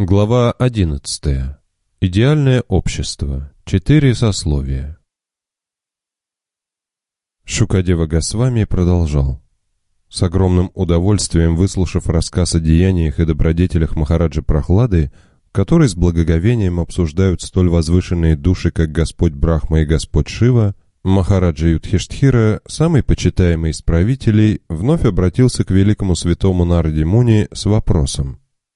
Глава 11. Идеальное общество. 4 сословия. Шукадева Госвами продолжал. С огромным удовольствием выслушав рассказ о деяниях и добродетелях Махараджи Прохлады, который с благоговением обсуждают столь возвышенные души, как Господь Брахма и Господь Шива, Махараджа Юдхиштхира, самый почитаемый из правителей, вновь обратился к великому святому Нараде Муни с вопросом.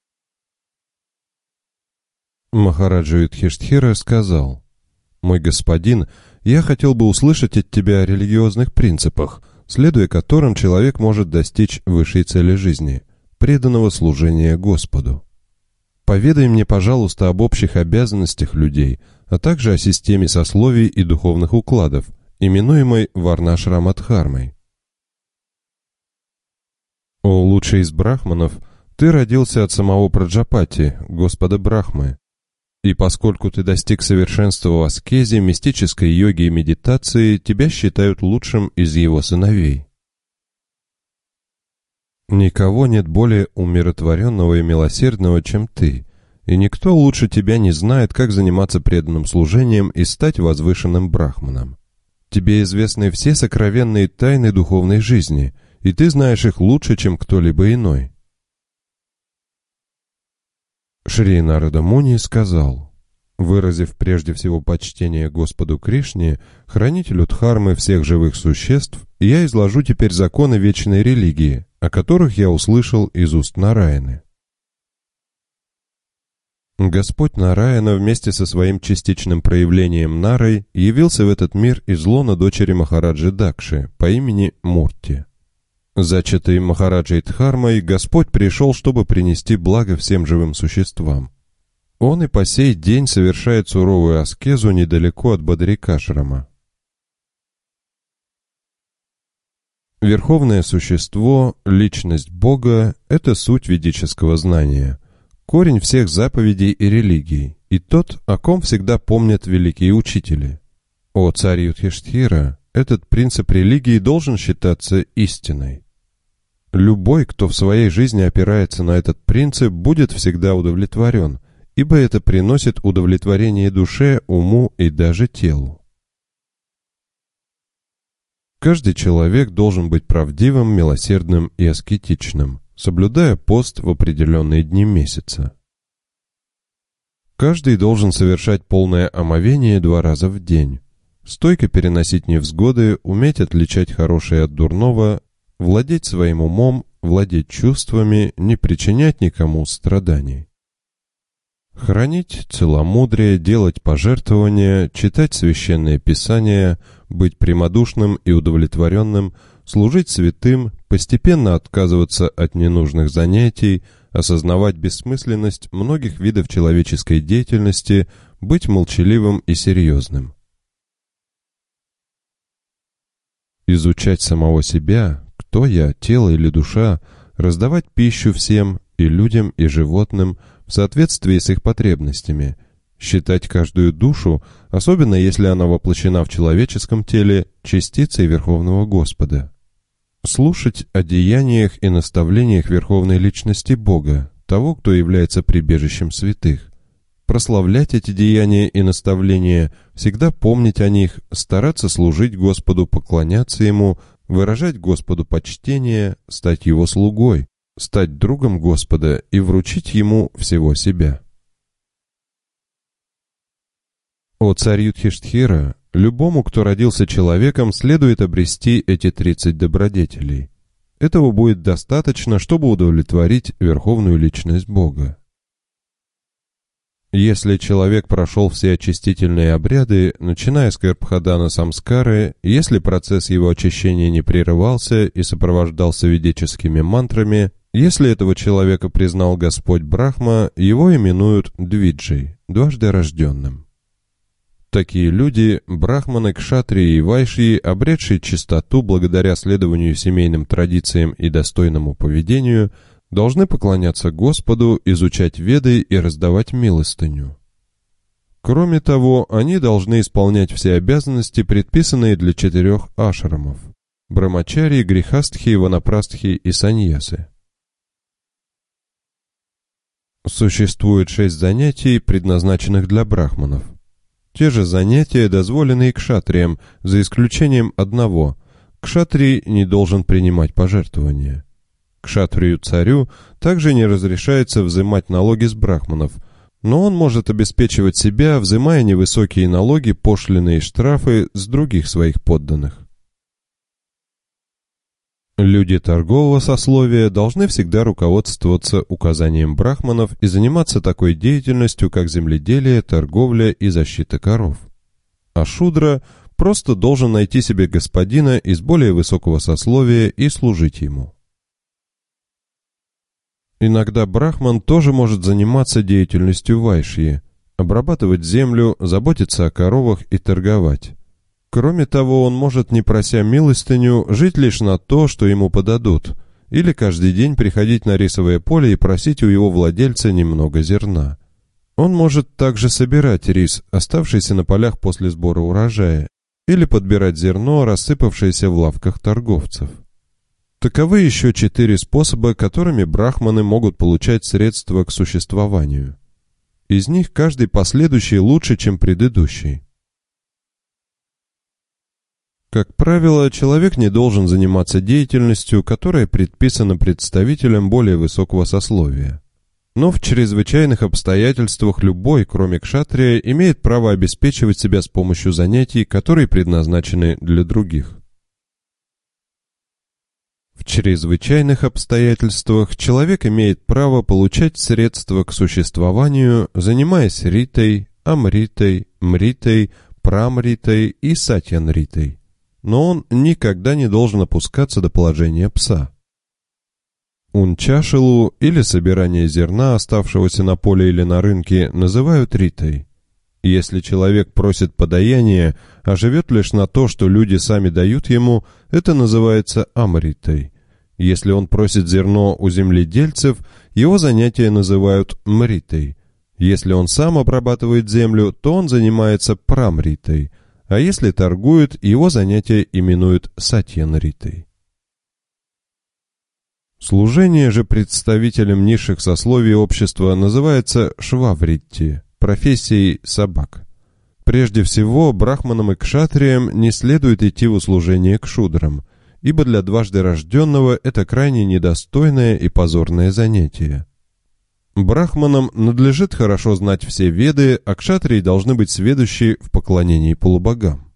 Махараджа Юдхиштхира сказал: «Мой господин, я хотел бы услышать от тебя о религиозных принципах, следуя которым человек может достичь высшей цели жизни – преданного служения Господу. Поведай мне, пожалуйста, об общих обязанностях людей, а также о системе сословий и духовных укладов, именуемой Варнашрама-дхармой. О лучший из брахманов, ты родился от самого Праджапати, Господа Брахмы. И поскольку ты достиг совершенства в аскезе, мистической йоге и медитации, тебя считают лучшим из его сыновей. Никого нет более умиротворенного и милосердного, чем ты, и никто лучше тебя не знает, как заниматься преданным служением и стать возвышенным брахманом. Тебе известны все сокровенные тайны духовной жизни, и ты знаешь их лучше, чем кто-либо иной». Шри Нарада Муни сказал: «Выразив прежде всего почтение Господу Кришне, хранителю Дхармы всех живых существ, я изложу теперь законы вечной религии, о которых я услышал из уст Нараяны. Господь Нараяна вместе со своим частичным проявлением Нарой явился в этот мир из лона дочери Махараджи Дакши по имени Мурти. Зачатый Махараджей Дхармой, Господь пришел, чтобы принести благо всем живым существам. Он и по сей день совершает суровую аскезу недалеко от Бадрикашрама. Верховное существо, личность Бога – это суть ведического знания, корень всех заповедей и религий, и тот, о ком всегда помнят великие учители. О царь Юдхиштхира, этот принцип религии должен считаться истиной. Любой, кто в своей жизни опирается на этот принцип, будет всегда удовлетворен, ибо это приносит удовлетворение душе, уму и даже телу. Каждый человек должен быть правдивым, милосердным и аскетичным, соблюдая пост в определенные дни месяца. Каждый должен совершать полное омовение 2 раза в день, стойко переносить невзгоды, уметь отличать хорошее от дурного, владеть своим умом, владеть чувствами, не причинять никому страданий. Хранить целомудрие, делать пожертвования, читать священное писание, быть прямодушным и удовлетворенным, служить святым, постепенно отказываться от ненужных занятий, осознавать бессмысленность многих видов человеческой деятельности, быть молчаливым и серьезным. Изучать самого себя, кто я, тело или душа, раздавать пищу всем, и людям, и животным, в соответствии с их потребностями, считать каждую душу, особенно если она воплощена в человеческом теле, частицей Верховного Господа. Слушать о деяниях и наставлениях Верховной Личности Бога, того, кто является прибежищем святых. Прославлять эти деяния и наставления, всегда помнить о них, стараться служить Господу, поклоняться Ему, выражать Господу почтение, стать Его слугой, стать другом Господа и вручить Ему всего себя. О царь Юдхиштхира, любому, кто родился человеком, следует обрести эти 30 добродетелей. Этого будет достаточно, чтобы удовлетворить Верховную Личность Бога. Если человек прошел все очистительные обряды, начиная с Гарбхадана Самскары, если процесс его очищения не прерывался и сопровождался ведическими мантрами, если этого человека признал Господь Брахма, его именуют Двиджей, дважды рожденным. Такие люди, брахманы, кшатрии и вайшьи, обретшие чистоту благодаря следованию семейным традициям и достойному поведению, должны поклоняться Господу, изучать Веды и раздавать милостыню. Кроме того, они должны исполнять все обязанности, предписанные для 4 ашрамов – брамачарьи, грихастхи, ванапрастхи и саньясы. Существует 6 занятий, предназначенных для брахманов. Те же занятия дозволены и кшатриям, за исключением одного. Кшатрий не должен принимать пожертвования. Кшатрию-царю также не разрешается взимать налоги с брахманов, но он может обеспечивать себя, взимая невысокие налоги, пошлины и штрафы с других своих подданных. Люди торгового сословия должны всегда руководствоваться указанием брахманов и заниматься такой деятельностью, как земледелие, торговля и защита коров. А шудра просто должен найти себе господина из более высокого сословия и служить ему. Иногда брахман тоже может заниматься деятельностью вайшьи, обрабатывать землю, заботиться о коровах и торговать. Кроме того, он может, не прося милостыню, жить лишь на то, что ему подадут, или каждый день приходить на рисовое поле и просить у его владельца немного зерна. Он может также собирать рис, оставшийся на полях после сбора урожая, или подбирать зерно, рассыпавшееся в лавках торговцев. Таковы еще 4 способа, которыми брахманы могут получать средства к существованию. Из них каждый последующий лучше, чем предыдущий. Как правило, человек не должен заниматься деятельностью, которая предписана представителям более высокого сословия. Но в чрезвычайных обстоятельствах любой, кроме кшатрия, имеет право обеспечивать себя с помощью занятий, которые предназначены для других. В чрезвычайных обстоятельствах человек имеет право получать средства к существованию, занимаясь ритой, амритой, мритой, прамритой и сатьянритой. Но он никогда не должен опускаться до положения пса. Унчашилу или собирание зерна, оставшегося на поле или на рынке, называют ритой. Если человек просит подаяния, а живет лишь на то, что люди сами дают ему, это называется амритой. Если он просит зерно у земледельцев, его занятия называют мритой. Если он сам обрабатывает землю, то он занимается прамритой. А если торгует, его занятия именуют сатьянритой. Служение же представителям низших сословий общества называется швавритти, профессией собак. Прежде всего, брахманам и кшатриям не следует идти в услужение к шудрам, ибо для дважды рожденного это крайне недостойное и позорное занятие. Брахманам надлежит хорошо знать все веды, а кшатрии должны быть сведущи в поклонении полубогам.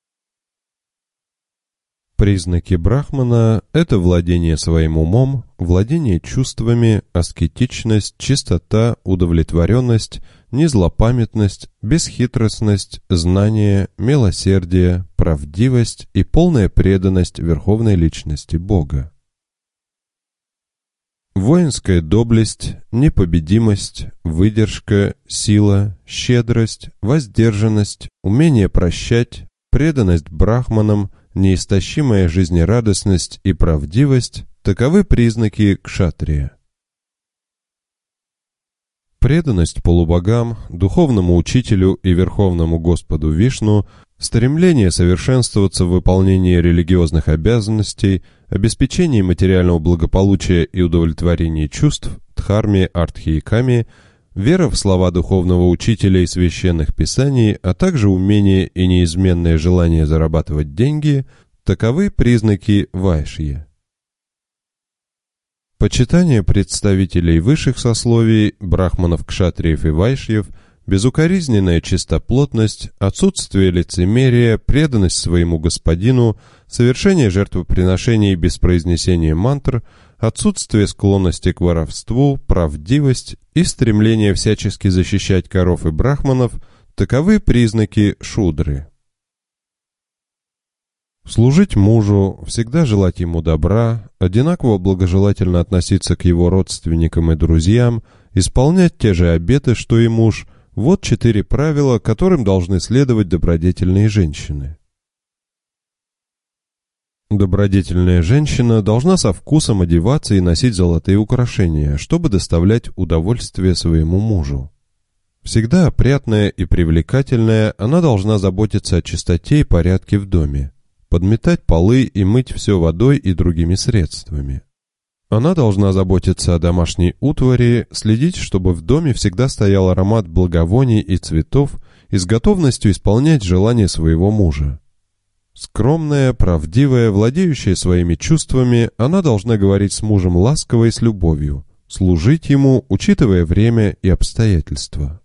Признаки брахмана – это владение своим умом, владение чувствами, аскетичность, чистота, удовлетворенность, незлопамятность, бесхитростность, знание, милосердие, правдивость и полная преданность верховной личности Бога. Воинская доблесть, непобедимость, выдержка, сила, щедрость, воздержанность, умение прощать, преданность брахманам, неистощимая жизнерадостность и правдивость – таковы признаки кшатрия. Преданность полубогам, духовному учителю и верховному Господу Вишну, стремление совершенствоваться в выполнении религиозных обязанностей, обеспечении материального благополучия и удовлетворении чувств, дхарме, артхи и каме, вера в слова духовного учителя и священных писаний, а также умение и неизменное желание зарабатывать деньги – таковы признаки вайшьи. Почитание представителей высших сословий, брахманов, кшатриев и вайшьев, безукоризненная чистоплотность, отсутствие лицемерия, преданность своему господину, совершение жертвоприношений без произнесения мантр, отсутствие склонности к воровству, правдивость и стремление всячески защищать коров и брахманов – таковы признаки шудры. Служить мужу, всегда желать ему добра, одинаково благожелательно относиться к его родственникам и друзьям, исполнять те же обеты, что и муж – вот 4 правила, которым должны следовать добродетельные женщины. Добродетельная женщина должна со вкусом одеваться и носить золотые украшения, чтобы доставлять удовольствие своему мужу. Всегда опрятная и привлекательная, она должна заботиться о чистоте и порядке в доме, подметать полы и мыть все водой и другими средствами. Она должна заботиться о домашней утвари, следить, чтобы в доме всегда стоял аромат благовоний и цветов, и с готовностью исполнять желания своего мужа. Скромная, правдивая, владеющая своими чувствами, она должна говорить с мужем ласково и с любовью, служить ему, учитывая время и обстоятельства.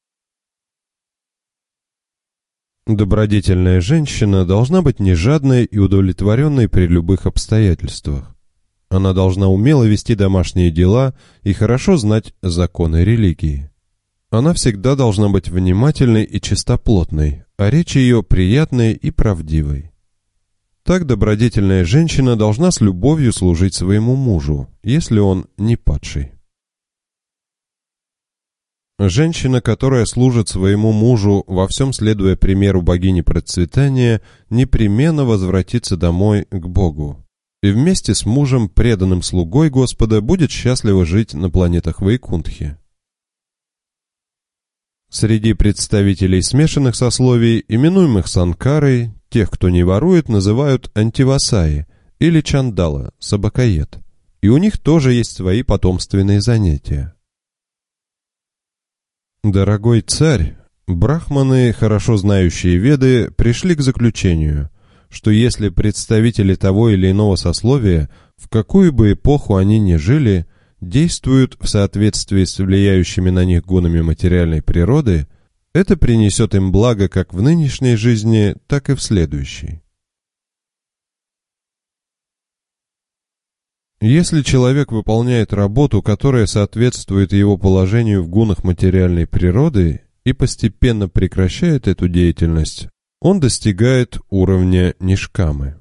Добродетельная женщина должна быть нежадной и удовлетворенной при любых обстоятельствах. Она должна умело вести домашние дела и хорошо знать законы религии. Она всегда должна быть внимательной и чистоплотной, а речь ее приятной и правдивой. Так добродетельная женщина должна с любовью служить своему мужу, если он не падший. Женщина, которая служит своему мужу, во всем следуя примеру богини процветания, непременно возвратится домой к Богу. И вместе с мужем, преданным слугой Господа, будет счастливо жить на планетах Вайкунтхи. Среди представителей смешанных сословий, именуемых санкарой, тех, кто не ворует, называют антивасаи или чандала, собакоед. И у них тоже есть свои потомственные занятия. Дорогой царь, брахманы, хорошо знающие Веды, пришли к заключению, что если представители того или иного сословия, в какую бы эпоху они ни жили, действуют в соответствии с влияющими на них гунами материальной природы, это принесет им благо как в нынешней жизни, так и в следующей. Если человек выполняет работу, которая соответствует его положению в гунах материальной природы, и постепенно прекращает эту деятельность, он достигает уровня нишкамы.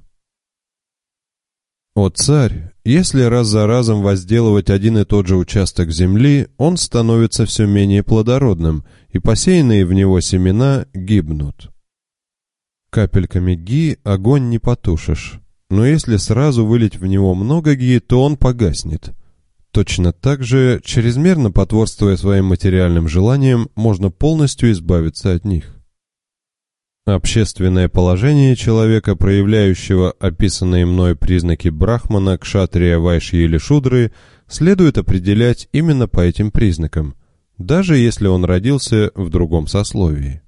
О царь, если раз за разом возделывать один и тот же участок земли, он становится все менее плодородным, и посеянные в него семена гибнут. Капельками ги огонь не потушишь, но если сразу вылить в него много ги, то он погаснет. Точно так же, чрезмерно потворствуя своим материальным желаниям, можно полностью избавиться от них. Общественное положение человека, проявляющего описанные мной признаки брахмана, кшатрия, вайшьи или шудры, следует определять именно по этим признакам, даже если он родился в другом сословии.